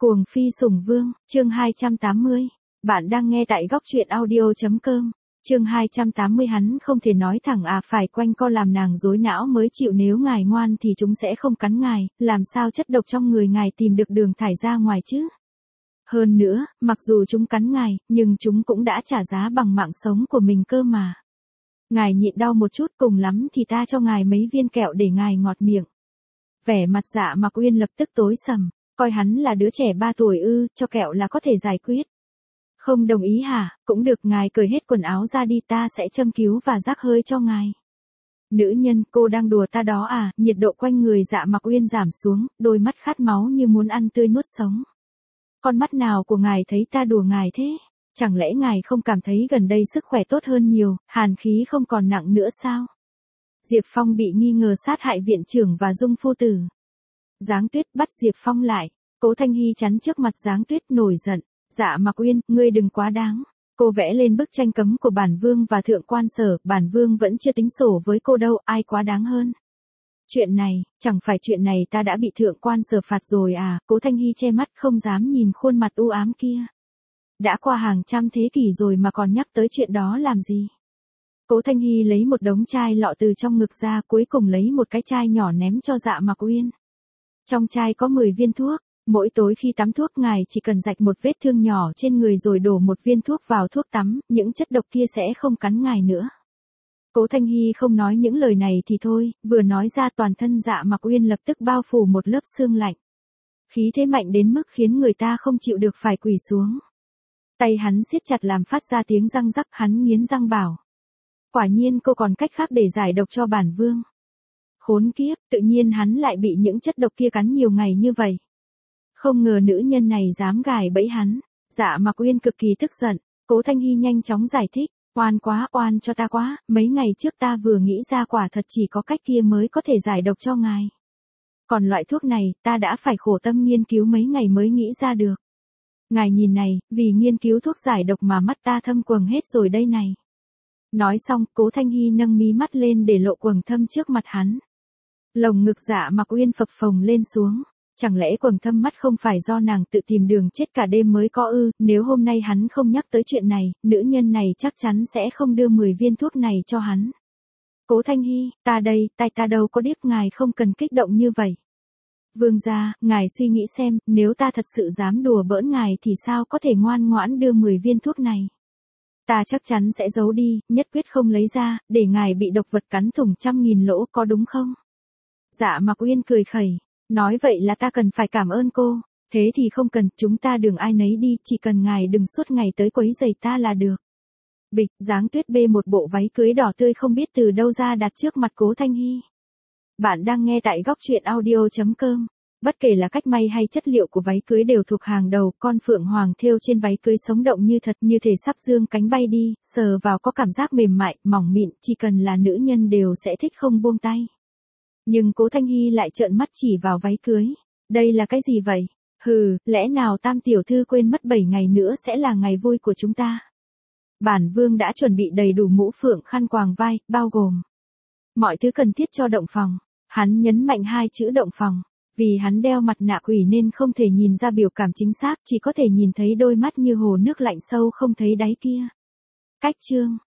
Cuồng phi sủng vương, chương 280. Bạn đang nghe tại góc truyện audio.com. Chương 280 hắn không thể nói thẳng phải quanh co làm nàng rối não mới chịu, nếu ngài ngoan thì chúng sẽ không cắn ngài, làm sao chất độc trong người ngài tìm được đường thải ra ngoài chứ? Hơn nữa, mặc dù chúng cắn ngài, nhưng chúng cũng đã trả giá bằng mạng sống của mình cơ mà. Ngài nhịn đau một chút, cùng lắm thì ta cho ngài mấy viên kẹo để ngài ngọt miệng. Vẻ mặt Dạ Mặc Uyên lập tức tối sầm. Coi hắn là đứa trẻ 3 tuổi ư, cho kẹo là có thể giải quyết. Không đồng ý hả? Cũng được, ngài cởi hết quần áo ra đi, ta sẽ châm cứu và rắc hơi cho ngài. Nữ nhân, cô đang đùa ta đó à? Nhiệt độ quanh người Dạ Mặc Uyên giảm xuống, đôi mắt khát máu như muốn ăn tươi nuốt sống. Con mắt nào của ngài thấy ta đùa ngài thế? Chẳng lẽ ngài không cảm thấy gần đây sức khỏe tốt hơn nhiều, hàn khí không còn nặng nữa sao? Diệp Phong bị nghi ngờ sát hại viện trưởng và Dung phu tử. Giáng Tuyết bắt Diệp Phong lại. Cố Thanh Hy chắn trước mặt Giáng Tuyết nổi giận. Dạ Mặc Uyên, ngươi đừng quá đáng. Cô vẽ lên bức tranh cấm của bản vương và thượng quan Sở, bản vương vẫn chưa tính sổ với cô đâu, ai quá đáng hơn. Chuyện này, chẳng phải chuyện này ta đã bị thượng quan Sở phạt rồi à? Cố Thanh Hy che mắt không dám nhìn khuôn mặt u ám kia. Đã qua hàng trăm thế kỷ rồi mà còn nhắc tới chuyện đó làm gì? Cố Thanh Hy lấy một đống chai lọ từ trong ngực ra, cuối cùng lấy một cái chai nhỏ ném cho Dạ Mặc Uyên. Trong chai có 10 viên thuốc, mỗi tối khi tắm thuốc ngài chỉ cần rạch một vết thương nhỏ trên người rồi đổ một viên thuốc vào thuốc tắm, những chất độc kia sẽ không cắn ngài nữa. Cố Thanh Hy không nói những lời này thì thôi, vừa nói ra toàn thân Dạ Mặc Uyên lập tức bao phủ một lớp sương lạnh. Khí thế mạnh đến mức khiến người ta không chịu được phải quỳ xuống. Tay hắn siết chặt làm phát ra tiếng răng rắc, hắn nghiến răng bảo. Quả nhiên cô còn cách khác để giải độc cho bản vương. Khốn kiếp, tự nhiên hắn lại bị những chất độc kia cắn nhiều ngày như vậy. Không ngờ nữ nhân này dám gài bẫy hắn. Dạ Mặc Uyên cực kỳ tức giận. Cố Thanh Hy nhanh chóng giải thích. Oan quá, oan cho ta quá, mấy ngày trước ta vừa nghĩ ra quả thật chỉ có cách kia mới có thể giải độc cho ngài. Còn loại thuốc này, ta đã phải khổ tâm nghiên cứu mấy ngày mới nghĩ ra được. Ngài nhìn này, vì nghiên cứu thuốc giải độc mà mắt ta thâm quầng hết rồi đây này. Nói xong, Cố Thanh Hy nâng mí mắt lên để lộ quầng thâm trước mặt hắn. Lồng ngực Dạ Mặc Uyên phập phồng lên xuống. Chẳng lẽ quầng thâm mắt không phải do nàng tự tìm đường chết cả đêm mới có ư? Nếu hôm nay hắn không nhắc tới chuyện này, nữ nhân này chắc chắn sẽ không đưa 10 viên thuốc này cho hắn. Cố Thanh Hy, ta đây, tay ta đâu có điếc, ngài không cần kích động như vậy. Vương gia, ngài suy nghĩ xem, nếu ta thật sự dám đùa bỡn ngài thì sao có thể ngoan ngoãn đưa 10 viên thuốc này? Ta chắc chắn sẽ giấu đi, nhất quyết không lấy ra, để ngài bị độc vật cắn thủng 100.000 lỗ, có đúng không? Dạ Mặc Uyên cười khẩy, nói vậy là ta cần phải cảm ơn cô, thế thì không cần, chúng ta đường ai nấy đi, chỉ cần ngài đừng suốt ngày tới quấy rầy ta là được. Bịch, Giáng Tuyết bê một bộ váy cưới đỏ tươi không biết từ đâu ra đặt trước mặt Cố Thanh Hy. Bạn đang nghe tại góc truyện audio.com. Bất kể là cách may hay chất liệu của váy cưới đều thuộc hàng đầu, con phượng hoàng thêu trên váy cưới sống động như thật, như thể sắp dương cánh bay đi, sờ vào có cảm giác mềm mại, mỏng mịn, chỉ cần là nữ nhân đều sẽ thích không buông tay. Nhưng Cố Thanh Hy lại trợn mắt chỉ vào váy cưới. Đây là cái gì vậy? Hừ, lẽ nào Tam tiểu thư quên mất 7 ngày nữa sẽ là ngày vui của chúng ta? Bản vương đã chuẩn bị đầy đủ mũ phượng, khăn quàng vai, bao gồm mọi thứ cần thiết cho động phòng. Hắn nhấn mạnh 2 chữ động phòng. Vì hắn đeo mặt nạ quỷ nên không thể nhìn ra biểu cảm chính xác, chỉ có thể nhìn thấy đôi mắt như hồ nước lạnh sâu không thấy đáy kia. Cách chương